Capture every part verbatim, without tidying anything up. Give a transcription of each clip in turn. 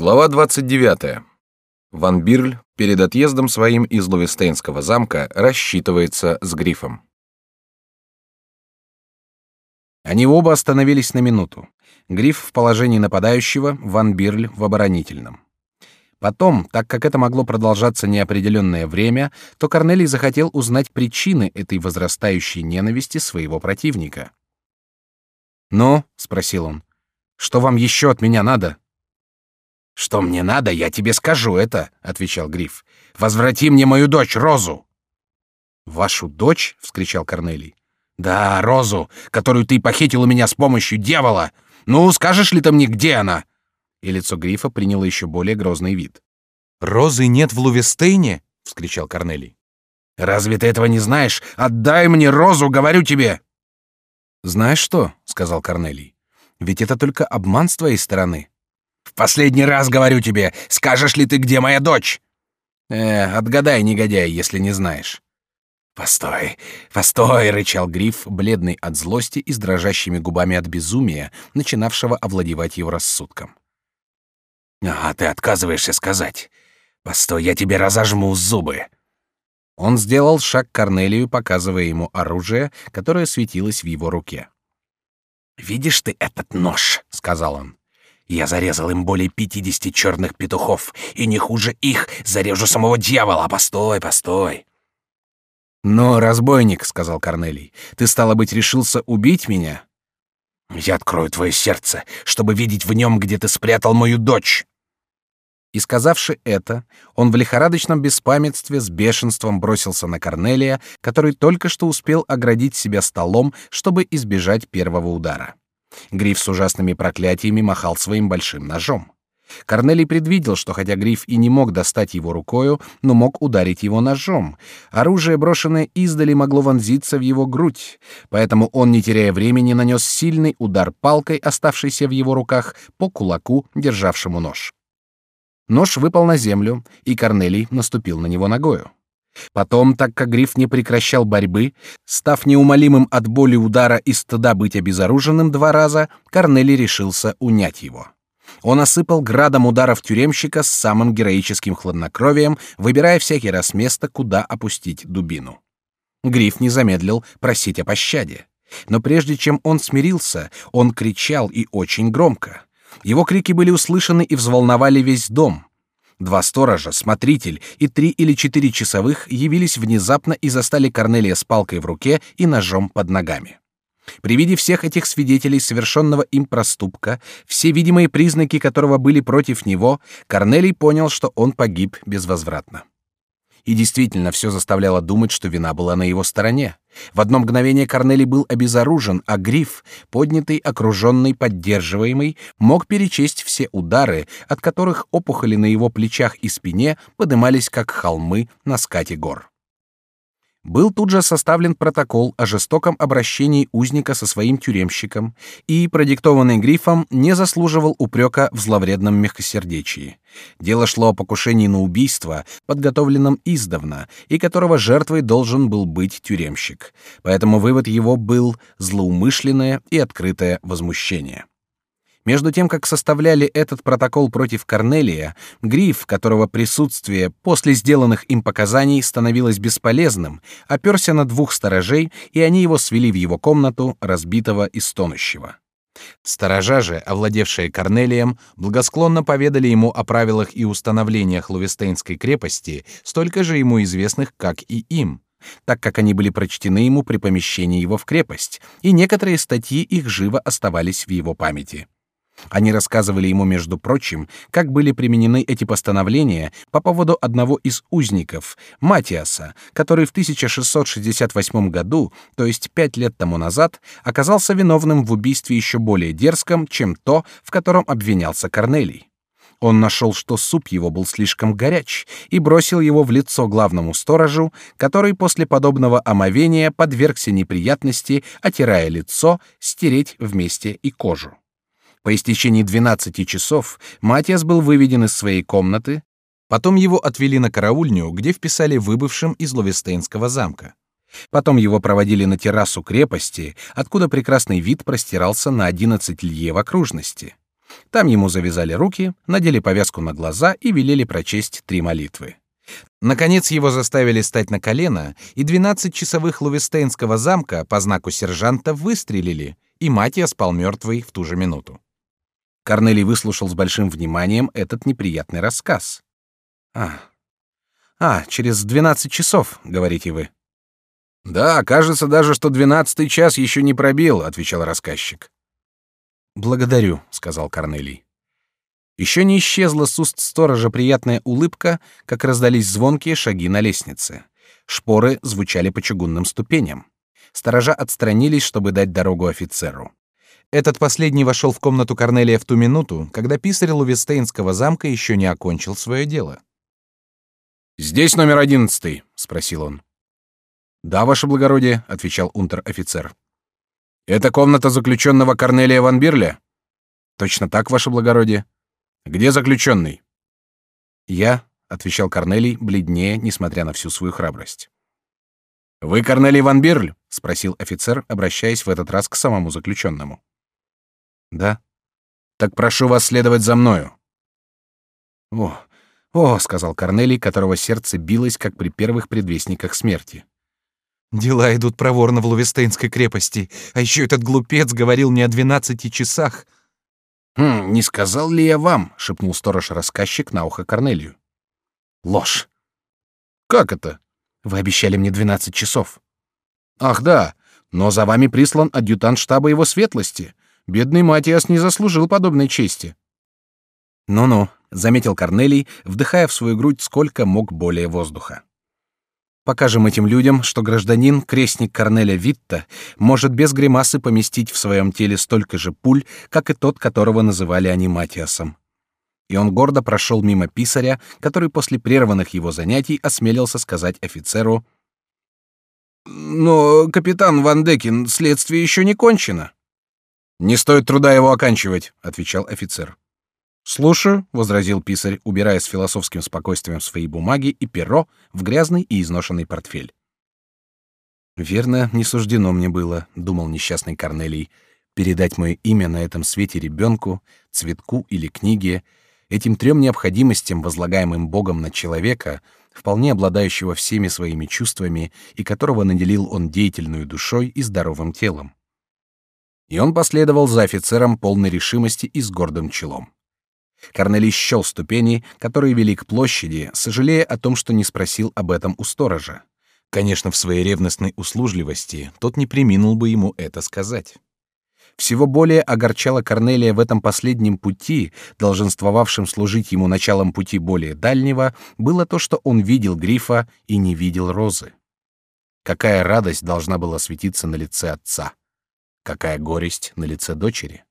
Глава двадцать девятая. Ван Бирль перед отъездом своим из Лувестейнского замка рассчитывается с Грифом. Они оба остановились на минуту. Гриф в положении нападающего, Ван Бирль в оборонительном. Потом, так как это могло продолжаться неопределенное время, то Корнелий захотел узнать причины этой возрастающей ненависти своего противника. «Ну?» — спросил он. «Что вам еще от меня надо?» «Что мне надо, я тебе скажу это», — отвечал Гриф. «Возврати мне мою дочь, Розу». «Вашу дочь?» — вскричал Корнелий. «Да, Розу, которую ты похитил у меня с помощью дьявола. Ну, скажешь ли ты мне, где она?» И лицо Грифа приняло еще более грозный вид. «Розы нет в Лувестейне?» — вскричал Корнелий. «Разве ты этого не знаешь? Отдай мне Розу, говорю тебе!» «Знаешь что?» — сказал Корнелий. «Ведь это только обман с твоей стороны». «В последний раз говорю тебе, скажешь ли ты, где моя дочь?» «Э, отгадай, негодяй, если не знаешь». «Постой, постой!» — рычал Гриф, бледный от злости и с дрожащими губами от безумия, начинавшего овладевать его рассудком. «А ты отказываешься сказать. Постой, я тебе разожму зубы!» Он сделал шаг к Корнелию, показывая ему оружие, которое светилось в его руке. «Видишь ты этот нож?» — сказал он. «Я зарезал им более пятидесяти черных петухов, и не хуже их зарежу самого дьявола. Постой, постой!» «Но, разбойник», — сказал Корнелий, — «ты, стало быть, решился убить меня?» «Я открою твое сердце, чтобы видеть в нем, где ты спрятал мою дочь!» И, сказавши это, он в лихорадочном беспамятстве с бешенством бросился на Корнелия, который только что успел оградить себя столом, чтобы избежать первого удара. Гриф с ужасными проклятиями махал своим большим ножом. Корнелий предвидел, что хотя Гриф и не мог достать его рукою, но мог ударить его ножом. Оружие, брошенное издали, могло вонзиться в его грудь, поэтому он, не теряя времени, нанес сильный удар палкой, оставшейся в его руках, по кулаку, державшему нож. Нож выпал на землю, и Корнелий наступил на него ногою. Потом, так как Гриф не прекращал борьбы, став неумолимым от боли удара и стыда быть обезоруженным два раза, Корнелий решился унять его. Он осыпал градом ударов тюремщика с самым героическим хладнокровием, выбирая всякий раз место, куда опустить дубину. Гриф не замедлил просить о пощаде. Но прежде чем он смирился, он кричал, и очень громко. Его крики были услышаны и взволновали весь дом. Два сторожа, смотритель и три или четыре часовых явились внезапно и застали Корнелия с палкой в руке и ножом под ногами. При виде всех этих свидетелей совершенного им проступка, все видимые признаки которого были против него, Корнелий понял, что он погиб безвозвратно. И действительно, все заставляло думать, что вина была на его стороне. В одно мгновение Корнелий был обезоружен, а Гриф, поднятый, окруженный, поддерживаемый, мог перечесть все удары, от которых опухоли на его плечах и спине подымались, как холмы на скате гор. Был тут же составлен протокол о жестоком обращении узника со своим тюремщиком, и, продиктованный Грифом, не заслуживал упрека в зловредном мягкосердечии. Дело шло о покушении на убийство, подготовленном издавна, и которого жертвой должен был быть тюремщик. Поэтому вывод его был злоумышленное и открытое возмущение. Между тем, как составляли этот протокол против Корнелия, Гриф, которого присутствие после сделанных им показаний становилось бесполезным, оперся на двух сторожей, и они его свели в его комнату, разбитого и стонущего. Сторожа же, овладевшие Корнелием, благосклонно поведали ему о правилах и установлениях Лувестейнской крепости, столько же ему известных, как и им, так как они были прочтены ему при помещении его в крепость, и некоторые статьи их живо оставались в его памяти. Они рассказывали ему, между прочим, как были применены эти постановления по поводу одного из узников, Матиаса, который в тысяча шестьсот шестьдесят восьмом году, то есть пять лет тому назад, оказался виновным в убийстве еще более дерзком, чем то, в котором обвинялся Корнелий. Он нашел, что суп его был слишком горяч, и бросил его в лицо главному сторожу, который после подобного омовения подвергся неприятности, отирая лицо, стереть вместе и кожу. По истечении двенадцати часов Матиас был выведен из своей комнаты, потом его отвели на караульню, где вписали выбывшим из Лувестейнского замка. Потом его проводили на террасу крепости, откуда прекрасный вид простирался на одиннадцать лье в окружности. Там ему завязали руки, надели повязку на глаза и велели прочесть три молитвы. Наконец его заставили стать на колено, и двенадцать часовых Лувестейнского замка по знаку сержанта выстрелили, и Матиас спал мертвый в ту же минуту. Корнелий выслушал с большим вниманием этот неприятный рассказ. А, а, через двенадцать часов, говорите вы? Да, кажется даже, что двенадцатый час еще не пробил, отвечал рассказчик. Благодарю, сказал Корнелий. Еще не исчезла с уст сторожа приятная улыбка, как раздались звонкие шаги на лестнице. Шпоры звучали по чугунным ступеням. Сторожа отстранились, чтобы дать дорогу офицеру. Этот последний вошел в комнату Корнелия в ту минуту, когда писарь Лувестейнского замка еще не окончил свое дело. «Здесь номер одиннадцатый?» — спросил он. «Да, ваше благородие», — отвечал унтер-офицер. «Это комната заключенного Корнелия ван Бирля?» «Точно так, ваше благородие». «Где заключенный?» «Я», — отвечал Корнелий, бледнее, несмотря на всю свою храбрость. «Вы Корнелий ван Бирль?» — спросил офицер, обращаясь в этот раз к самому заключенному. «Да». «Так прошу вас следовать за мною». «О, о», — сказал Корнелий, которого сердце билось, как при первых предвестниках смерти. «Дела идут проворно в Лувестейнской крепости, а еще этот глупец говорил не о двенадцати часах». «Хм, не сказал ли я вам?» — шепнул сторож-рассказчик на ухо Корнелию. «Ложь». «Как это?» «Вы обещали мне двенадцать часов». «Ах, да, но за вами прислан адъютант штаба его светлости. Бедный Матиас не заслужил подобной чести». «Ну-ну», — заметил Корнелий, вдыхая в свою грудь сколько мог более воздуха. «Покажем этим людям, что гражданин, крестник Корнеля Витта, может без гримасы поместить в своем теле столько же пуль, как и тот, которого называли они Матиасом». И он гордо прошел мимо писаря, который после прерванных его занятий осмелился сказать офицеру: «Но, капитан Ван Декин, следствие еще не кончено». «Не стоит труда его оканчивать», — отвечал офицер. «Слушаю», — возразил писарь, убирая с философским спокойствием свои бумаги и перо в грязный и изношенный портфель. «Верно, не суждено мне было», — думал несчастный Корнелий, «передать мое имя на этом свете ребенку, цветку или книге, этим трем необходимостям, возлагаемым Богом на человека, вполне обладающего всеми своими чувствами и которого наделил он деятельную душой и здоровым телом». И он последовал за офицером полной решимости и с гордым челом. Корнелий счел ступени, которые вели к площади, сожалея о том, что не спросил об этом у сторожа. Конечно, в своей ревностной услужливости тот не преминул бы ему это сказать. Всего более огорчало Корнелия в этом последнем пути, долженствовавшем служить ему началом пути более дальнего, было то, что он видел Грифа и не видел Розы. Какая радость должна была светиться на лице отца! Какая горесть на лице дочери!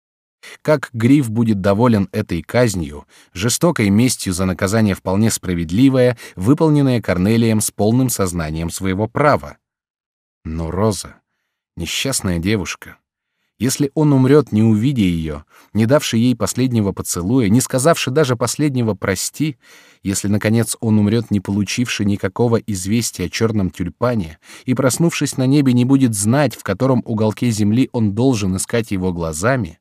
Как Гриф будет доволен этой казнью, жестокой местью за наказание вполне справедливое, выполненное Корнелием с полным сознанием своего права. Но Роза, несчастная девушка, если он умрет, не увидя ее, не давши ей последнего поцелуя, не сказавши даже последнего «прости», если, наконец, он умрет, не получивши никакого известия о черном тюльпане, и, проснувшись на небе, не будет знать, в котором уголке земли он должен искать его глазами.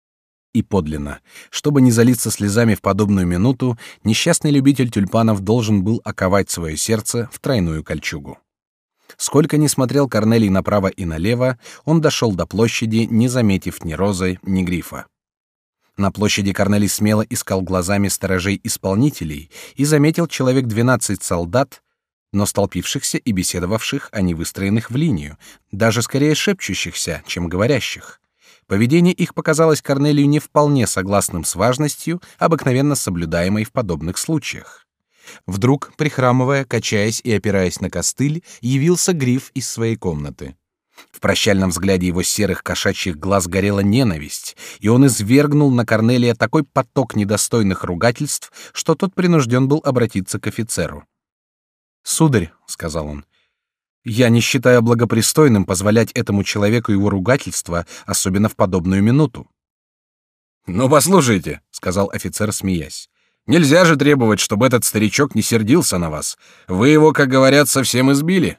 И подлинно, чтобы не залиться слезами в подобную минуту, несчастный любитель тюльпанов должен был оковать свое сердце в тройную кольчугу. Сколько ни смотрел Корнелий направо и налево, он дошел до площади, не заметив ни Розы, ни Грифа. На площади Корнелий смело искал глазами сторожей-исполнителей и заметил человек двенадцать солдат, но столпившихся и беседовавших, а не выстроенных в линию, даже скорее шепчущихся, чем говорящих. Поведение их показалось Корнелию не вполне согласным с важностью, обыкновенно соблюдаемой в подобных случаях. Вдруг, прихрамывая, качаясь и опираясь на костыль, явился Гриф из своей комнаты. В прощальном взгляде его серых кошачьих глаз горела ненависть, и он извергнул на Корнелия такой поток недостойных ругательств, что тот принужден был обратиться к офицеру. «Сударь», — сказал он, — «я не считаю благопристойным позволять этому человеку его ругательства, особенно в подобную минуту». «Ну, послушайте», — сказал офицер, смеясь, — «нельзя же требовать, чтобы этот старичок не сердился на вас. Вы его, как говорят, совсем избили».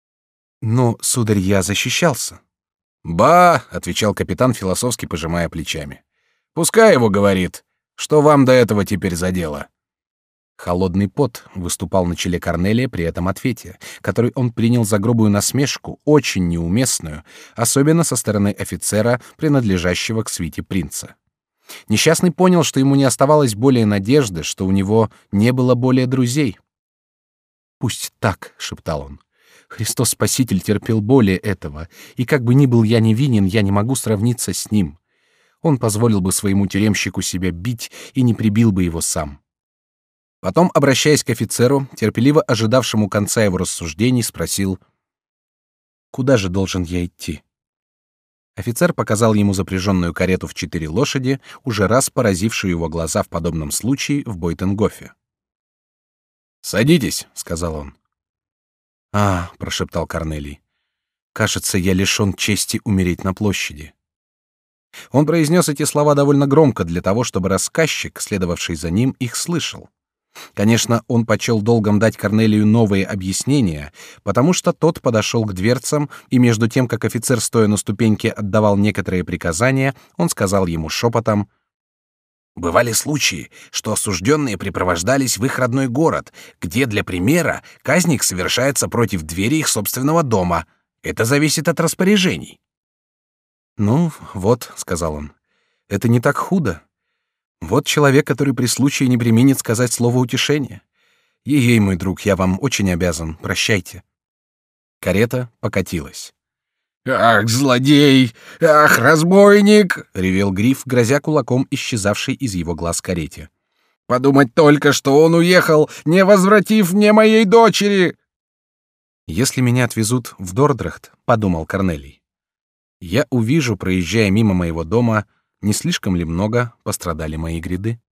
«Ну, сударь, я защищался». «Ба», — отвечал капитан, философски пожимая плечами, Пускай его говорит. Что вам до этого теперь за дело? Холодный пот выступал на челе Корнелия при этом ответе, который он принял за грубую насмешку, очень неуместную, особенно со стороны офицера, принадлежащего к свите принца. Несчастный понял, что ему не оставалось более надежды, что у него не было более друзей. «Пусть так», — шептал он. «Христос Спаситель терпел более этого, и как бы ни был я невинен, я не могу сравниться с ним. Он позволил бы своему тюремщику себя бить и не прибил бы его сам». Потом, обращаясь к офицеру, терпеливо ожидавшему конца его рассуждений, спросил: «Куда же должен я идти?» Офицер показал ему запряженную карету в четыре лошади, уже раз поразившую его глаза в подобном случае в Бойтенгофе. «Садитесь», — сказал он. «А», — прошептал Корнелий, — «кажется, я лишен чести умереть на площади». Он произнес эти слова довольно громко для того, чтобы рассказчик, следовавший за ним, их слышал. Конечно, он почел долгом дать Корнелию новые объяснения, потому что тот подошел к дверцам, и между тем, как офицер, стоя на ступеньке, отдавал некоторые приказания, он сказал ему шепотом: «Бывали случаи, что осужденные припровождались в их родной город, где, для примера, казнь совершается против двери их собственного дома. Это зависит от распоряжений». «Ну, вот», — сказал он, — «это не так худо. Вот человек, который при случае не преминет сказать слово утешения. Ей-ей, мой друг, я вам очень обязан. Прощайте». Карета покатилась. «Ах, злодей! Ах, разбойник!» — ревел Гриф, грозя кулаком исчезавшей из его глаз карете. «Подумать только, что он уехал, не возвратив мне моей дочери!» «Если меня отвезут в Дордрахт, — подумал Корнелий, — я увижу, проезжая мимо моего дома, не слишком ли много пострадали мои гряды».